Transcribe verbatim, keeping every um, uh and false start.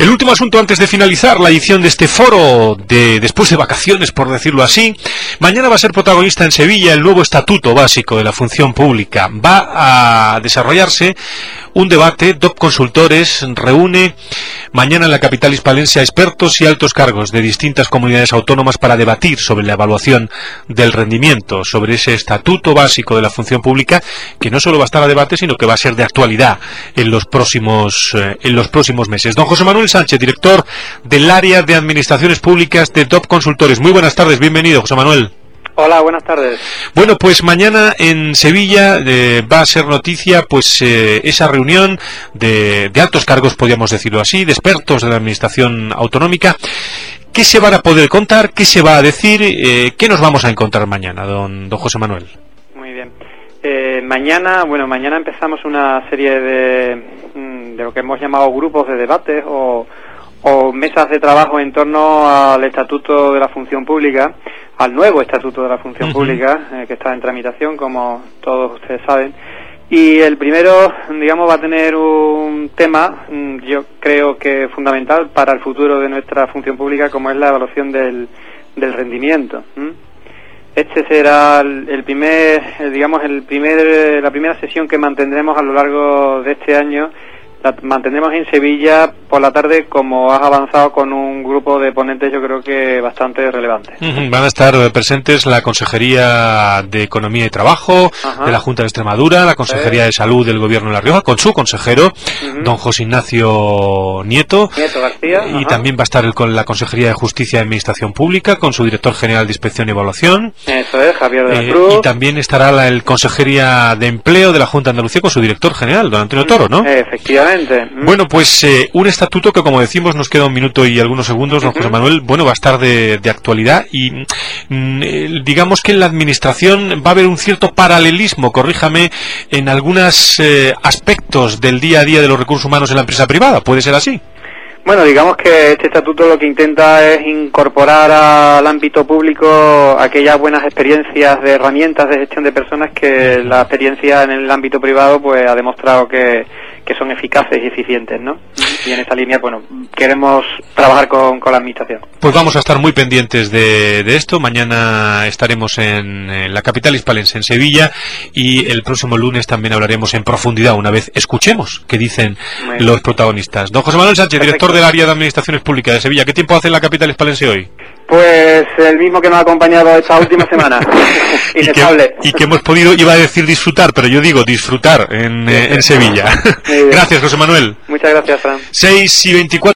El último asunto antes de finalizar la edición de este foro de después de vacaciones, por decirlo así. Mañana va a ser protagonista en Sevilla el nuevo Estatuto Básico de la Función Pública. Va a desarrollarse un debate. D O P Consultores reúne mañana en la capital hispalense a expertos y altos cargos de distintas comunidades autónomas para debatir sobre la evaluación del rendimiento, sobre ese Estatuto Básico de la Función Pública, que no solo va a estar a debate, sino que va a ser de actualidad en los próximos eh, en los próximos meses. Don José Manuel Sánchez, director del área de Administraciones Públicas de D O P Consultores. Muy buenas tardes, bienvenido, José Manuel. Hola, buenas tardes. Bueno, pues mañana en Sevilla eh, va a ser noticia pues eh, esa reunión de, de altos cargos, podríamos decirlo así, de expertos de la Administración Autonómica. ¿Qué se van a poder contar? ¿Qué se va a decir? Eh, ¿Qué nos vamos a encontrar mañana, don, don José Manuel? Muy bien. Eh, mañana, bueno, mañana empezamos una serie de, de lo que hemos llamado grupos de debates o, o mesas de trabajo en torno al Estatuto de la Función Pública, al nuevo Estatuto de la Función uh-huh. Pública, eh, que está en tramitación, como todos ustedes saben. Y el primero, digamos, va a tener un tema, yo creo que fundamental para el futuro de nuestra función pública, como es la evaluación del, del rendimiento. Este será el, el primer, el, digamos, el primer, la primera sesión que mantendremos a lo largo de este año. La mantendremos en Sevilla por la tarde, como has avanzado, con un grupo de ponentes yo creo que bastante relevantes. Uh-huh. Van a estar presentes la Consejería de Economía y Trabajo Ajá. de la Junta de Extremadura, la Consejería sí. de Salud del Gobierno de La Rioja, con su consejero, uh-huh. don José Ignacio Nieto, Nieto García, y Ajá. también va a estar con la Consejería de Justicia y Administración Pública, con su Director General de Inspección y Evaluación. Eso es, Javier de la eh, Cruz. Y también estará la el Consejería de Empleo de la Junta de Andalucía, con su Director General, don Antonio Toro, ¿no? Eh, efectivamente. Bueno, pues eh, un estatuto que, como decimos, nos queda un minuto y algunos segundos, don uh-huh. José Manuel, bueno, va a estar de, de actualidad y mm, digamos que en la Administración va a haber un cierto paralelismo, corríjame, en algunos eh, aspectos del día a día de los recursos humanos en la empresa privada. ¿Puede ser así? Bueno, digamos que este estatuto lo que intenta es incorporar al ámbito público aquellas buenas experiencias de herramientas de gestión de personas que la experiencia en el ámbito privado pues ha demostrado que, que son eficaces y eficientes, ¿no? Y en esa línea, bueno, queremos trabajar con, con la Administración. Pues vamos a estar muy pendientes de, de esto. Mañana estaremos en, en la capital hispalense, en Sevilla, y el próximo lunes también hablaremos en profundidad, una vez escuchemos qué dicen los protagonistas. Don José Manuel Sánchez, Perfecto. Director del área de Administraciones Públicas de Sevilla. ¿Qué tiempo hace en la capital hispalense hoy? Pues el mismo que nos ha acompañado esta última semana. y, que, y que hemos podido, iba a decir disfrutar, pero yo digo disfrutar en, eh, en Sevilla. Gracias, José Manuel. Muchas gracias, Fran. seis y veinticuatro.